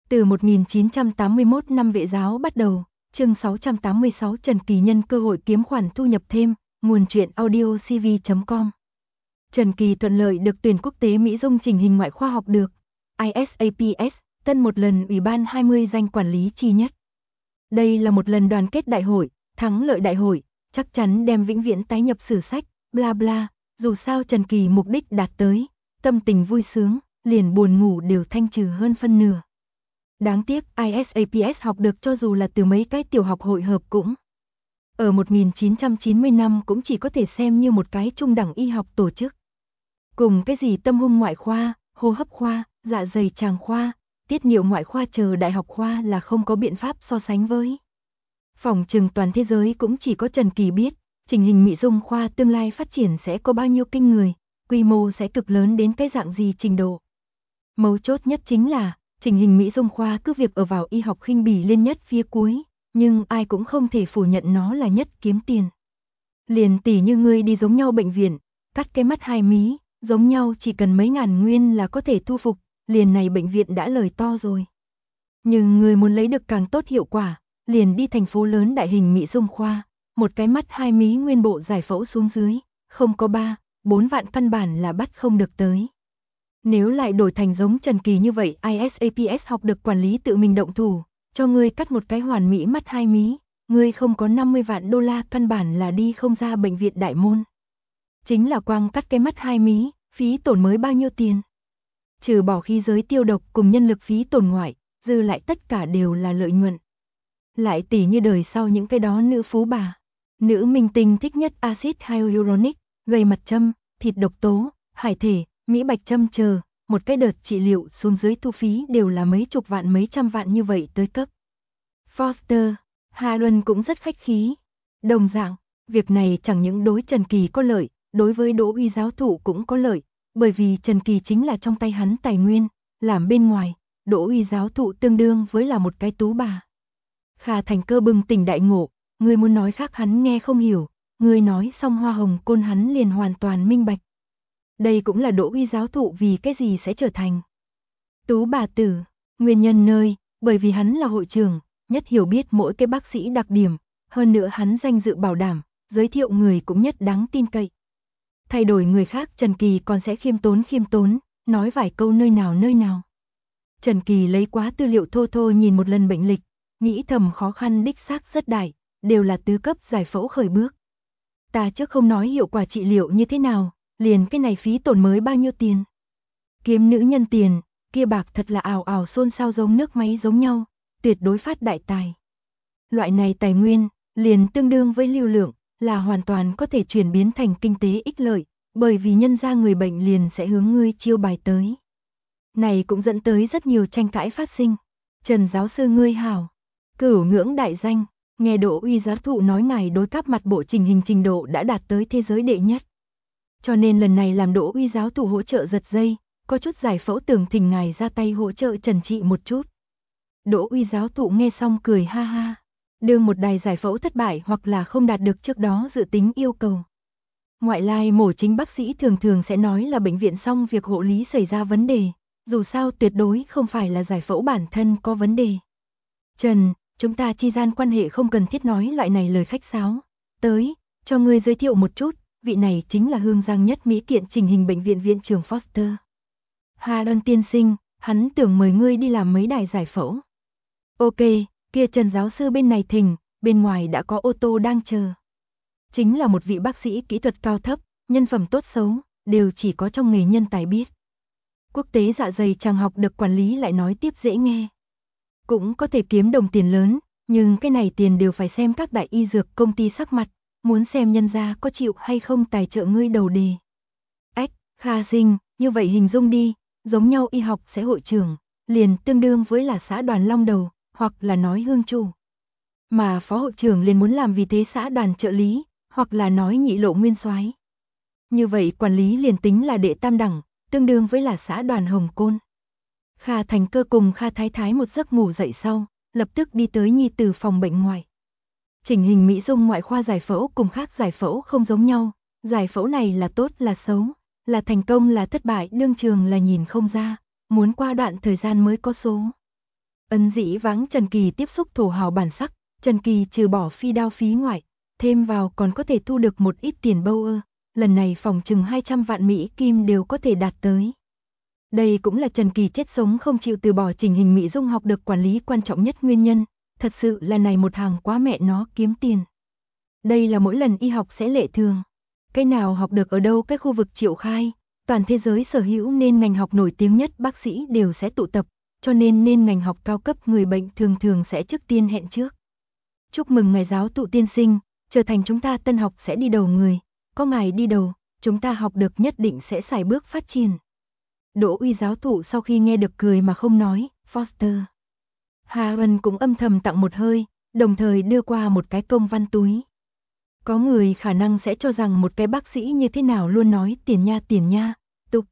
Từ 1981 năm Vệ giáo bắt đầu, chương 686 Trần Kỳ nhân cơ hội kiếm khoản thu nhập thêm, nguồn truyện audio cv.com. Trần Kỳ thuận lợi được tuyển quốc tế Mỹ Dung chỉnh hình ngoại khoa học được ISAPS, tân một lần Ủy ban 20 danh quản lý chi nhất. Đây là một lần đoàn kết đại hội, thắng lợi đại hội, chắc chắn đem vĩnh viễn tái nhập sử sách, bla bla, dù sao Trần Kỳ mục đích đạt tới, tâm tình vui sướng, liền buồn ngủ đều thanh trừ hơn phân nửa. Đáng tiếc ISAPS học được cho dù là từ mấy cái tiểu học hội hợp cũng. Ở 1990 năm cũng chỉ có thể xem như một cái trung đẳng y học tổ chức. Cùng cái gì tâm hung ngoại khoa, hô hấp khoa, dạ dày tràng khoa, tiết niệu ngoại khoa chờ đại học khoa là không có biện pháp so sánh với. Phỏng chừng toàn thế giới cũng chỉ có Trần Kỳ biết, chỉnh hình Mỹ Dung khoa tương lai phát triển sẽ có bao nhiêu kinh người, quy mô sẽ cực lớn đến cái dạng gì trình độ. Mấu chốt nhất chính là, chỉnh hình Mỹ Dung khoa cứ việc ở vào y học khinh bỉ lên nhất phía cuối, nhưng ai cũng không thể phủ nhận nó là nhất kiếm tiền. Liền tỉ như ngươi đi giống nhau bệnh viện, cắt cái mắt hai mí, giống nhau chỉ cần mấy ngàn nguyên là có thể thu phục, liền này bệnh viện đã lời to rồi. Nhưng người muốn lấy được càng tốt hiệu quả, liền đi thành phố lớn đại hình Mỹ Dung khoa, một cái mắt hai mí nguyên bộ giải phẫu xuống dưới, không có 3-4 vạn căn bản là bắt không được tới. Nếu lại đổi thành giống Trần Kỳ như vậy, ISAPS học được quản lý tự mình động thủ, cho ngươi cắt một cái hoàn mỹ mắt hai mí, ngươi không có 50 vạn đô la căn bản là đi không ra bệnh viện đại môn. Chính là quang cắt cái mắt hai mí, phí tổn mới bao nhiêu tiền? Trừ bỏ khí giới tiêu độc cùng nhân lực phí tổn ngoại, dư lại tất cả đều là lợi nhuận. Lại tỉ như đời sau những cái đó nữ phú bà, nữ minh tinh thích nhất axit hyaluronic, gây mặt châm, thịt độc tố, hải thể, mỹ bạch châm chờ, một cái đợt trị liệu xuống dưới thu phí đều là mấy chục vạn mấy trăm vạn như vậy tới cấp. Foster, Hà Luân cũng rất khách khí. Đồng dạng, việc này chẳng những đối Trần Kỳ có lợi, đối với Đỗ Uy giáo thụ cũng có lợi, bởi vì Trần Kỳ chính là trong tay hắn tài nguyên, làm bên ngoài, Đỗ Uy giáo thụ tương đương với là một cái tú bà. Kha Thành Cơ bừng tỉnh đại ngộ, người muốn nói khác hắn nghe không hiểu, người nói xong hoa hồng côn hắn liền hoàn toàn minh bạch. Đây cũng là Đỗ Uy giáo thụ vì cái gì sẽ trở thành tú bà tử, nguyên nhân nơi, bởi vì hắn là hội trưởng, nhất hiểu biết mỗi cái bác sĩ đặc điểm, hơn nữa hắn danh dự bảo đảm, giới thiệu người cũng nhất đáng tin cậy. Thay đổi người khác Trần Kỳ còn sẽ khiêm tốn, nói vài câu nơi nào. Trần Kỳ lấy quá tư liệu thô thô nhìn một lần bệnh lịch, nghĩ thầm khó khăn đích xác rất đại, đều là tứ cấp giải phẫu khởi bước. Ta trước không nói hiệu quả trị liệu như thế nào, liền cái này phí tổn mới bao nhiêu tiền. Kiếm nữ nhân tiền, kia bạc thật là ào ào xôn xao giống nước máy giống nhau, tuyệt đối phát đại tài. Loại này tài nguyên, liền tương đương với lưu lượng, là hoàn toàn có thể chuyển biến thành kinh tế ích lợi, bởi vì nhân ra người bệnh liền sẽ hướng ngươi chiêu bài tới. Này cũng dẫn tới rất nhiều tranh cãi phát sinh. Trần giáo sư ngươi hảo, cửu ngưỡng đại danh, nghe Đỗ Uy giáo thụ nói ngài đối cáp mặt bộ chỉnh hình trình độ đã đạt tới thế giới đệ nhất. Cho nên lần này làm Đỗ Uy giáo thụ hỗ trợ giật dây, có chút giải phẫu tưởng thỉnh ngài ra tay hỗ trợ Trần trị một chút. Đỗ Uy giáo thụ nghe xong cười ha ha. Đương một đài giải phẫu thất bại hoặc là không đạt được trước đó dự tính yêu cầu. Ngoại lai mổ chính bác sĩ thường sẽ nói là bệnh viện xong việc hộ lý xảy ra vấn đề, dù sao tuyệt đối không phải là giải phẫu bản thân có vấn đề. Trần, chúng ta chi gian quan hệ không cần thiết nói loại này lời khách sáo. Tới, cho ngươi giới thiệu một chút, vị này chính là hương giang nhất Mỹ kiện chỉnh hình bệnh viện viện trưởng Foster. Hà Đơn tiên sinh, hắn tưởng mời ngươi đi làm mấy đài giải phẫu. Ok. Kia Trần giáo sư bên này thỉnh, bên ngoài đã có ô tô đang chờ. Chính là một vị bác sĩ kỹ thuật cao thấp, nhân phẩm tốt xấu, đều chỉ có trong nghề nhân tài biết. Quốc tế dạ dày tràng học được quản lý lại nói tiếp dễ nghe. Cũng có thể kiếm đồng tiền lớn, nhưng cái này tiền đều phải xem các đại y dược công ty sắc mặt, muốn xem nhân gia có chịu hay không tài trợ ngươi đầu đề. Ách, Kha Sinh, như vậy hình dung đi, giống nhau y học sẽ hội trưởng, liền tương đương với là xã đoàn long đầu, hoặc là nói hương chủ. Mà phó hội trưởng liền muốn làm vì thế xã đoàn trợ lý, hoặc là nói nhị lộ nguyên soái. Như vậy quản lý liền tính là đệ tam đẳng, tương đương với là xã đoàn hồng côn. Kha Thành Cơ cùng Kha Thái Thái một giấc ngủ dậy sau, lập tức đi tới nhi tử phòng bệnh ngoài. Chỉnh hình Mỹ Dung ngoại khoa giải phẫu cùng khác giải phẫu không giống nhau, giải phẫu này là tốt là xấu, là thành công là thất bại đương trường là nhìn không ra, muốn qua đoạn thời gian mới có số. Ấn dĩ vãng Trần Kỳ tiếp xúc thổ hào bản sắc, Trần Kỳ trừ bỏ phi đao phí ngoại, thêm vào còn có thể thu được một ít tiền bâu ơ, lần này phòng chừng 200 vạn Mỹ Kim đều có thể đạt tới. Đây cũng là Trần Kỳ chết sống không chịu từ bỏ chỉnh hình mỹ dung học được quản lý quan trọng nhất nguyên nhân, thật sự là này một hàng quá mẹ nó kiếm tiền. Đây là mỗi lần y học sẽ lệ thường. Cái nào học được ở đâu cái khu vực Triệu Khai, toàn thế giới sở hữu nên ngành học nổi tiếng nhất bác sĩ đều sẽ tụ tập, cho nên ngành học cao cấp người bệnh thường thường sẽ trước tiên hẹn trước. Chúc mừng ngài giáo tụ tiên sinh, trở thành chúng ta tân học sẽ đi đầu người, có ngài đi đầu, chúng ta học được nhất định sẽ sải bước phát triển. Đỗ Uy giáo thụ sau khi nghe được cười mà không nói, Foster. Hà Ân cũng âm thầm tặng một hơi, đồng thời đưa qua một cái công văn túi. Có người khả năng sẽ cho rằng một cái bác sĩ như thế nào luôn nói tiền nha, tục.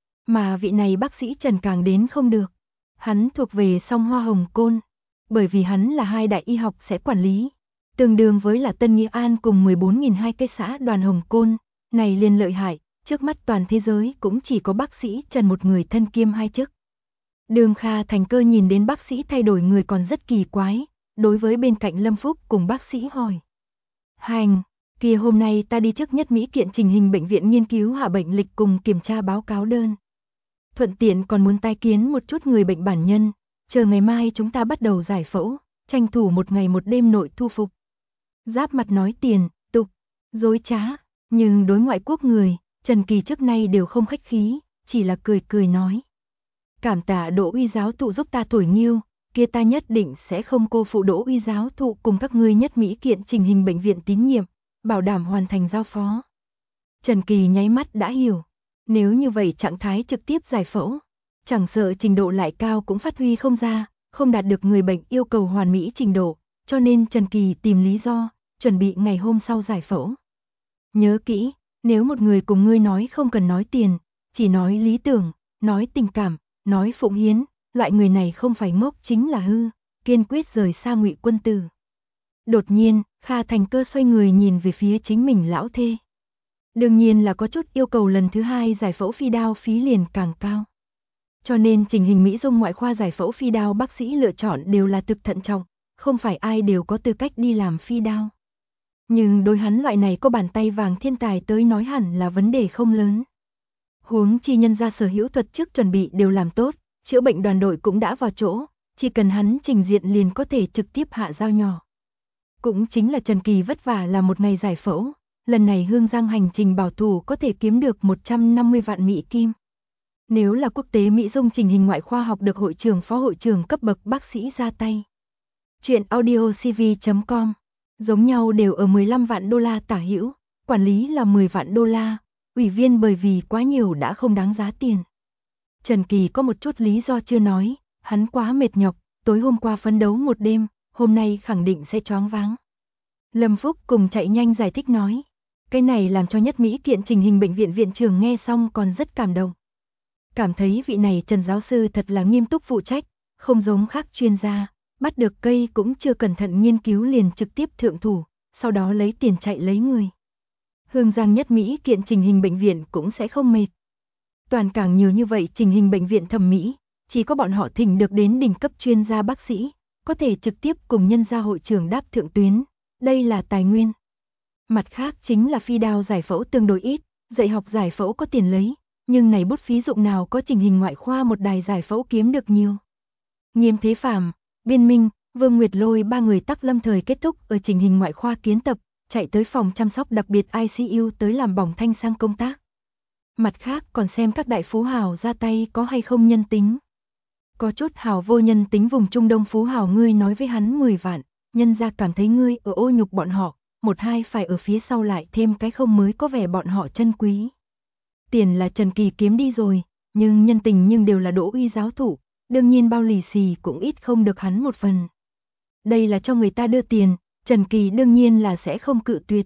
Mà vị này bác sĩ Trần càng đến không được. Hắn thuộc về song hoa hồng côn, bởi vì hắn là 2 đại y học sẽ quản lý, tương đương với là Tân Nghĩa An cùng 14.200 cái xã đoàn hồng côn, này liền lợi hại, trước mắt toàn thế giới cũng chỉ có bác sĩ Trần một người thân kiêm 2 chức. Đường Kha Thành Cơ nhìn đến bác sĩ thay đổi người còn rất kỳ quái, đối với bên cạnh Lâm Phúc cùng bác sĩ hỏi. Hành, kia hôm nay ta đi trước nhất Mỹ kiện trình hình bệnh viện nghiên cứu hạ bệnh lịch cùng kiểm tra báo cáo đơn. Thuận tiện còn muốn tai kiến một chút người bệnh bản nhân, chờ ngày mai chúng ta bắt đầu giải phẫu, tranh thủ một ngày một đêm nội thu phục. Giáp mặt nói tiền, tục, dối trá, nhưng đối ngoại quốc người, Trần Kỳ trước nay đều không khách khí, chỉ là cười nói. Cảm tạ Đỗ Uy giáo thụ giúp ta thổi nghiêu, kia ta nhất định sẽ không cô phụ Đỗ Uy giáo thụ cùng các ngươi nhất Mỹ kiện trình hình bệnh viện tín nhiệm, bảo đảm hoàn thành giao phó. Trần Kỳ nháy mắt đã hiểu, nếu như vậy trạng thái trực tiếp giải phẫu, chẳng sợ trình độ lại cao cũng phát huy không ra, không đạt được người bệnh yêu cầu hoàn mỹ trình độ, cho nên Trần Kỳ tìm lý do, chuẩn bị ngày hôm sau giải phẫu. Nhớ kỹ, nếu một người cùng ngươi nói không cần nói tiền, chỉ nói lý tưởng, nói tình cảm, nói phụng hiến, loại người này không phải ngốc chính là hư, kiên quyết rời xa Ngụy Quân Tử. Đột nhiên, Kha Thành Cơ xoay người nhìn về phía chính mình lão thê. Đương nhiên là có chút yêu cầu lần thứ 2 giải phẫu phi đao phí liền càng cao. Cho nên chỉnh hình mỹ dung ngoại khoa giải phẫu phi đao bác sĩ lựa chọn đều là thực thận trọng, không phải ai đều có tư cách đi làm phi đao. Nhưng đối hắn loại này có bàn tay vàng thiên tài tới nói hẳn là vấn đề không lớn. Huống chi nhân ra sở hữu thuật trước chuẩn bị đều làm tốt, chữa bệnh đoàn đội cũng đã vào chỗ, chỉ cần hắn trình diện liền có thể trực tiếp hạ dao nhỏ. Cũng chính là Trần Kỳ vất vả là một ngày giải phẫu, lần này Hương Giang hành trình bảo thủ có thể kiếm được 150 vạn Mỹ Kim. Nếu là quốc tế Mỹ dung trình hình ngoại khoa học được hội trưởng phó hội trưởng cấp bậc bác sĩ ra tay. Chuyện audiocv.com giống nhau đều ở 15 vạn đô la tả hữu, quản lý là 10 vạn đô la, ủy viên bởi vì quá nhiều đã không đáng giá tiền. Trần Kỳ có một chút lý do chưa nói, hắn quá mệt nhọc, tối hôm qua phấn đấu một đêm, hôm nay khẳng định sẽ choáng váng. Lâm Phúc cùng chạy nhanh giải thích nói, cái này làm cho nhất Mỹ kiện trình hình bệnh viện viện trưởng nghe xong còn rất cảm động. Cảm thấy vị này Trần giáo sư thật là nghiêm túc phụ trách, không giống khác chuyên gia, bắt được cây cũng chưa cẩn thận nghiên cứu liền trực tiếp thượng thủ, sau đó lấy tiền chạy lấy người. Hương Giang nhất Mỹ kiện trình hình bệnh viện cũng sẽ không mệt. Toàn cảng nhiều như vậy trình hình bệnh viện thẩm mỹ, chỉ có bọn họ thỉnh được đến đỉnh cấp chuyên gia bác sĩ, có thể trực tiếp cùng nhân gia hội trưởng đáp thượng tuyến, đây là tài nguyên. Mặt khác chính là phi đao giải phẫu tương đối ít, dạy học giải phẫu có tiền lấy, nhưng này bút phí dụng nào có trình hình ngoại khoa một đài giải phẫu kiếm được nhiều. Nghiêm Thế Phàm, Biên Minh, Vương Nguyệt Lôi 3 người tắc lâm thời kết thúc ở trình hình ngoại khoa kiến tập, chạy tới phòng chăm sóc đặc biệt ICU tới làm bỏng thanh sang công tác. Mặt khác còn xem các đại phú hào ra tay có hay không nhân tính. Có chút hào vô nhân tính vùng Trung Đông phú hào ngươi nói với hắn 10 vạn, nhân ra cảm thấy ngươi ở ô nhục bọn họ, một hai phải ở phía sau lại thêm cái không mới có vẻ bọn họ chân quý. Tiền là Trần Kỳ kiếm đi rồi, nhưng nhân tình nhưng đều là Đỗ Uy giáo thụ, đương nhiên bao lì xì cũng ít không được hắn một phần. Đây là cho người ta đưa tiền, Trần Kỳ đương nhiên là sẽ không cự tuyệt.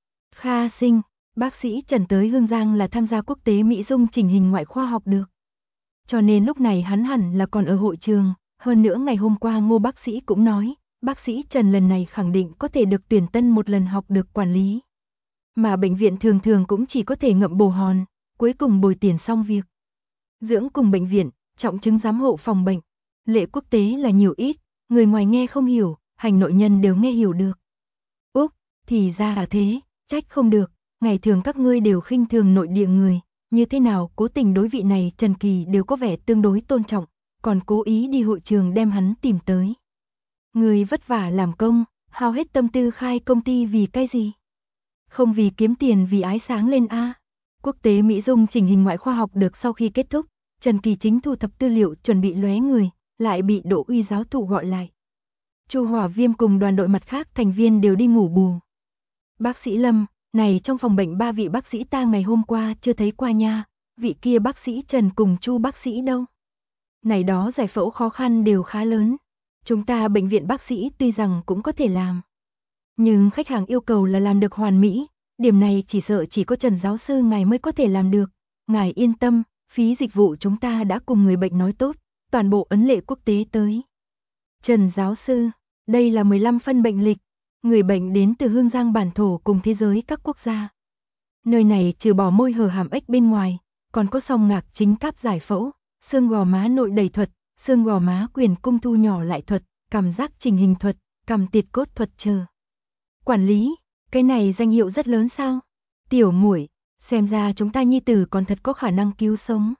Kha Sinh, bác sĩ Trần tới Hương Giang là tham gia quốc tế Mỹ dung chỉnh hình ngoại khoa học được. Cho nên lúc này hắn hẳn là còn ở hội trường, hơn nữa ngày hôm qua Ngô bác sĩ cũng nói, bác sĩ Trần lần này khẳng định có thể được tuyển tân một lần học được quản lý. Mà bệnh viện thường thường cũng chỉ có thể ngậm bồ hòn, cuối cùng bồi tiền xong việc. Dưỡng cùng bệnh viện, trọng chứng giám hộ phòng bệnh, Lệ quốc tế là nhiều ít, người ngoài nghe không hiểu, hành nội nhân đều nghe hiểu được. Úc, thì ra là thế, trách không được, ngày thường các ngươi đều khinh thường nội địa người, như thế nào cố tình đối vị này Trần Kỳ đều có vẻ tương đối tôn trọng, còn cố ý đi hội trường đem hắn tìm tới. Người vất vả làm công, hao hết tâm tư khai công ty vì cái gì? Không vì kiếm tiền vì ái sáng lên a. Quốc tế Mỹ Dung chỉnh hình ngoại khoa học được sau khi kết thúc, Trần Kỳ chính thu thập tư liệu chuẩn bị lóe người, lại bị Đỗ Uy giáo thụ gọi lại. Chu Hỏa Viêm cùng đoàn đội mặt khác thành viên đều đi ngủ bù. Bác sĩ Lâm, này trong phòng bệnh 3 vị bác sĩ ta ngày hôm qua chưa thấy qua nha, vị kia bác sĩ Trần cùng Chu bác sĩ đâu? Này đó giải phẫu khó khăn đều khá lớn. Chúng ta bệnh viện bác sĩ tuy rằng cũng có thể làm. Nhưng khách hàng yêu cầu là làm được hoàn mỹ, điểm này chỉ sợ chỉ có Trần giáo sư ngài mới có thể làm được. Ngài yên tâm, phí dịch vụ chúng ta đã cùng người bệnh nói tốt, toàn bộ ấn lệ quốc tế tới. Trần giáo sư, đây là 15 phân bệnh lịch, người bệnh đến từ Hương Giang bản thổ cùng thế giới các quốc gia. Nơi này trừ bỏ môi hở hàm ếch bên ngoài, còn có song ngạc chính cáp giải phẫu, xương gò má nội đẩy thuật, xương gò má quyền cung thu nhỏ lại thuật, cảm giác trình hình thuật, cằm tiệt cốt thuật chờ. Quản lý, cái này danh hiệu rất lớn sao? Tiểu muội, xem ra chúng ta nhi tử còn thật có khả năng cứu sống.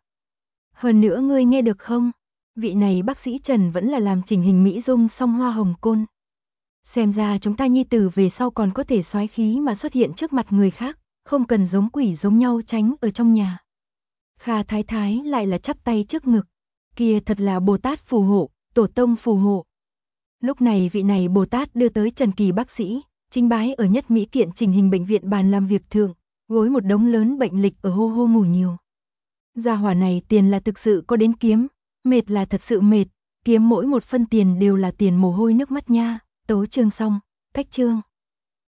Hơn nữa ngươi nghe được không? Vị này bác sĩ Trần vẫn là làm chỉnh hình Mỹ Dung song hoa hồng côn. Xem ra chúng ta nhi tử về sau còn có thể soái khí mà xuất hiện trước mặt người khác, không cần giống quỷ giống nhau tránh ở trong nhà. Kha Thái Thái lại là chắp tay trước ngực, kia thật là Bồ Tát phù hộ, tổ tông phù hộ. Lúc này vị này Bồ Tát đưa tới Trần Kỳ bác sĩ, trình bái ở nhất Mỹ kiện chỉnh hình bệnh viện bàn làm việc thượng, gối một đống lớn bệnh lịch ở hô hô ngủ nhiều. Gia hỏa này tiền là thực sự có đến kiếm, mệt là thật sự mệt, kiếm mỗi một phân tiền đều là tiền mồ hôi nước mắt nha. Tấu chương xong, cách chương.